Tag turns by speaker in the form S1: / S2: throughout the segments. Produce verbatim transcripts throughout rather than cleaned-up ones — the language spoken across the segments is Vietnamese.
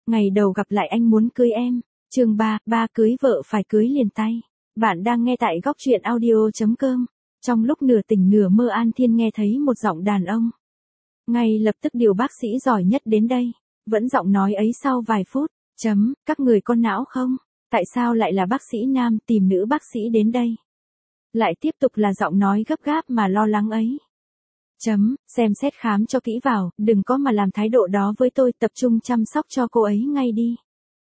S1: ngày đầu gặp lại anh muốn cưới em. Chương ba, ba cưới vợ phải cưới liền tay. Bạn đang nghe tại góc truyện audio chấm com. Trong lúc nửa tỉnh nửa mơ An Thiên nghe thấy một giọng đàn ông. Ngay lập tức điều bác sĩ giỏi nhất đến đây. Vẫn giọng nói ấy sau vài phút. Chấm, các người con não không? Tại sao lại là bác sĩ nam tìm nữ bác sĩ đến đây? Lại tiếp tục là giọng nói gấp gáp mà lo lắng ấy. Chấm, xem xét khám cho kỹ vào, đừng có mà làm thái độ đó với tôi, tập trung chăm sóc cho cô ấy ngay đi.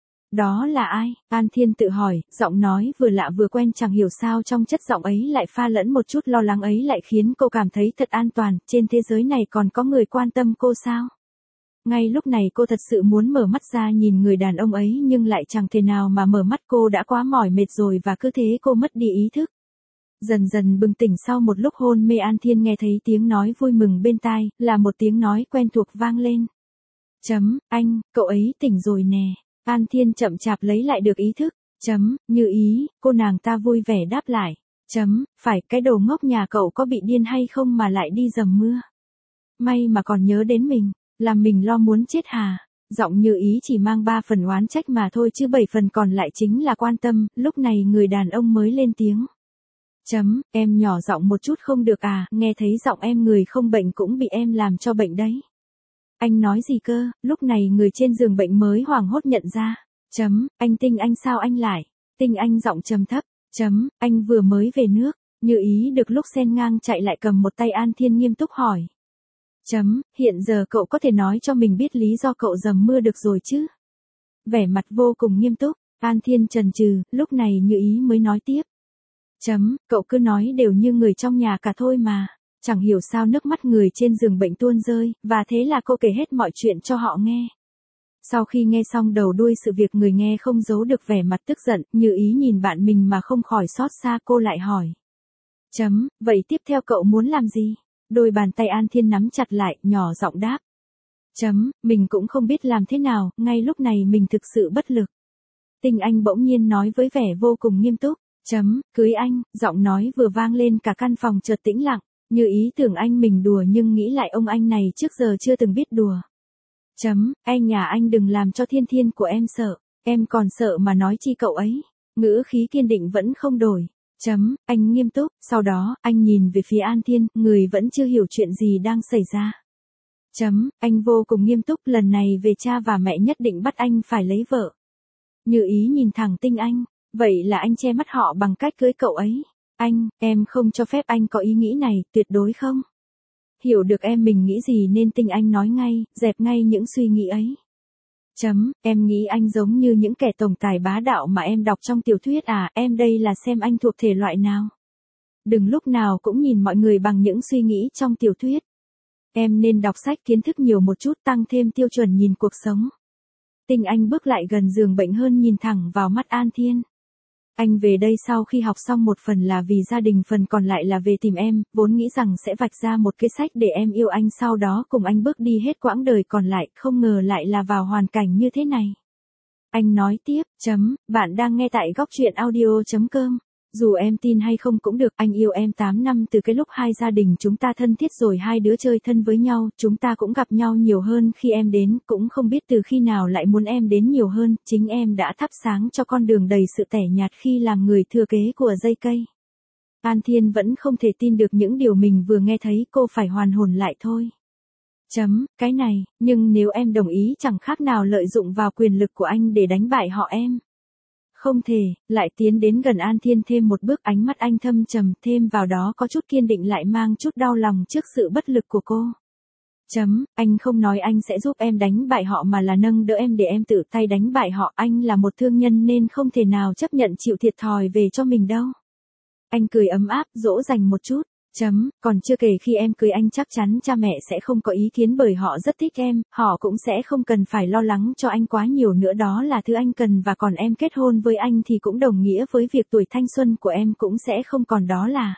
S1: Đó là ai? An Thiên tự hỏi, giọng nói vừa lạ vừa quen, chẳng hiểu sao trong chất giọng ấy lại pha lẫn một chút lo lắng ấy lại khiến cô cảm thấy thật an toàn, trên thế giới này còn có người quan tâm cô sao? Ngay lúc này cô thật sự muốn mở mắt ra nhìn người đàn ông ấy nhưng lại chẳng thể nào mà mở mắt, cô đã quá mỏi mệt rồi và cứ thế cô mất đi ý thức. Dần dần bừng tỉnh sau một lúc hôn mê, An Thiên nghe thấy tiếng nói vui mừng bên tai, là một tiếng nói quen thuộc vang lên. Chấm, anh, cậu ấy tỉnh rồi nè. An Thiên chậm chạp lấy lại được ý thức. Chấm, Như Ý, cô nàng ta vui vẻ đáp lại. Chấm, phải, cái đồ ngốc nhà cậu có bị điên hay không mà lại đi dầm mưa. May mà còn nhớ đến mình, làm mình lo muốn chết hà. Giọng Như Ý chỉ mang ba phần oán trách mà thôi chứ bảy phần còn lại chính là quan tâm. Lúc này người đàn ông mới lên tiếng. Chấm, em nhỏ giọng một chút không được à, nghe thấy giọng em người không bệnh cũng bị em làm cho bệnh đấy. Anh nói gì cơ? Lúc này người trên giường bệnh mới hoảng hốt nhận ra. Chấm, anh Tinh anh sao anh lại? Tinh anh giọng trầm thấp. Chấm, anh vừa mới về nước. Như Ý được lúc xen ngang chạy lại cầm một tay An Thiên nghiêm túc hỏi. Chấm, hiện giờ cậu có thể nói cho mình biết lý do cậu dầm mưa được rồi chứ? Vẻ mặt vô cùng nghiêm túc, An Thiên chần chừ, lúc này Như Ý mới nói tiếp. Chấm, cậu cứ nói đều như người trong nhà cả thôi mà. Chẳng hiểu sao nước mắt người trên giường bệnh tuôn rơi, và thế là cô kể hết mọi chuyện cho họ nghe. Sau khi nghe xong đầu đuôi sự việc, người nghe không giấu được vẻ mặt tức giận, Như Ý nhìn bạn mình mà không khỏi xót xa, cô lại hỏi. Chấm, vậy tiếp theo cậu muốn làm gì? Đôi bàn tay An Thiên nắm chặt lại, nhỏ giọng đáp. Chấm, mình cũng không biết làm thế nào, ngay lúc này mình thực sự bất lực. Tinh Anh bỗng nhiên nói với vẻ vô cùng nghiêm túc. Chấm, cưới anh, giọng nói vừa vang lên cả căn phòng chợt tĩnh lặng. Như Ý tưởng anh mình đùa nhưng nghĩ lại ông anh này trước giờ chưa từng biết đùa. Chấm, anh nhà anh đừng làm cho Thiên Thiên của em sợ, em còn sợ mà nói chi cậu ấy. Ngữ khí kiên định vẫn không đổi. Chấm, anh nghiêm túc, sau đó, anh nhìn về phía An Thiên, người vẫn chưa hiểu chuyện gì đang xảy ra. Chấm, anh vô cùng nghiêm túc, lần này về cha và mẹ nhất định bắt anh phải lấy vợ. Như Ý nhìn thẳng Tinh Anh, vậy là anh che mắt họ bằng cách cưới cậu ấy. Anh, em không cho phép anh có ý nghĩ này, tuyệt đối không. Hiểu được em mình nghĩ gì nên Tinh Anh nói ngay, dẹp ngay những suy nghĩ ấy. Chấm, em nghĩ anh giống như những kẻ tổng tài bá đạo mà em đọc trong tiểu thuyết à, em đây là xem anh thuộc thể loại nào. Đừng lúc nào cũng nhìn mọi người bằng những suy nghĩ trong tiểu thuyết. Em nên đọc sách kiến thức nhiều một chút, tăng thêm tiêu chuẩn nhìn cuộc sống. Tinh Anh bước lại gần giường bệnh hơn, nhìn thẳng vào mắt An Thiên. Anh về đây sau khi học xong, một phần là vì gia đình, phần còn lại là về tìm em, vốn nghĩ rằng sẽ vạch ra một cái sách để em yêu anh, sau đó cùng anh bước đi hết quãng đời còn lại, không ngờ lại là vào hoàn cảnh như thế này. Anh nói tiếp, chấm, bạn đang nghe tại góc truyện audio chấm com. Dù em tin hay không cũng được, anh yêu em tám năm, từ cái lúc hai gia đình chúng ta thân thiết rồi hai đứa chơi thân với nhau, chúng ta cũng gặp nhau nhiều hơn khi em đến, cũng không biết từ khi nào lại muốn em đến nhiều hơn, chính em đã thắp sáng cho con đường đầy sự tẻ nhạt khi làm người thừa kế của dây cây. An Thiên vẫn không thể tin được những điều mình vừa nghe thấy, cô phải hoàn hồn lại thôi. Chấm, cái này, nhưng nếu em đồng ý chẳng khác nào lợi dụng vào quyền lực của anh để đánh bại họ em. Không thể, lại tiến đến gần An Thiên thêm một bước, ánh mắt anh thâm trầm, thêm vào đó có chút kiên định lại mang chút đau lòng trước sự bất lực của cô. Chấm, anh không nói anh sẽ giúp em đánh bại họ mà là nâng đỡ em để em tự tay đánh bại họ, anh là một thương nhân nên không thể nào chấp nhận chịu thiệt thòi về cho mình đâu. Anh cười ấm áp, dỗ dành một chút. Chấm, còn chưa kể khi em cưới anh chắc chắn cha mẹ sẽ không có ý kiến bởi họ rất thích em, họ cũng sẽ không cần phải lo lắng cho anh quá nhiều nữa, đó là thứ anh cần, và còn em kết hôn với anh thì cũng đồng nghĩa với việc tuổi thanh xuân của em cũng sẽ không còn, đó là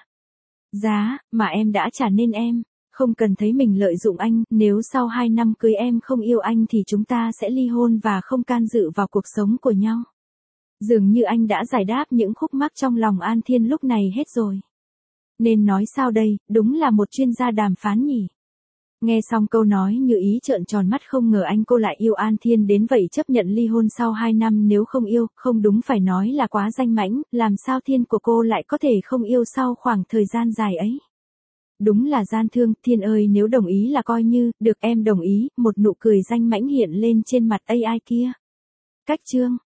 S1: giá mà em đã trả nên em. Không cần thấy mình lợi dụng anh, nếu sau hai năm cưới em không yêu anh thì chúng ta sẽ ly hôn và không can dự vào cuộc sống của nhau. Dường như anh đã giải đáp những khúc mắc trong lòng An Thiên lúc này hết rồi. Nên nói sao đây, đúng là một chuyên gia đàm phán nhỉ. Nghe xong câu nói Như Ý trợn tròn mắt, không ngờ anh cô lại yêu An Thiên đến vậy, chấp nhận ly hôn sau hai năm, nếu không yêu, không đúng phải nói là quá danh mãnh, làm sao Thiên của cô lại có thể không yêu sau khoảng thời gian dài ấy. Đúng là gian thương, Thiên ơi, nếu đồng ý là coi như, được em đồng ý, một nụ cười danh mãnh hiện lên trên mặt a i kia. Cách chương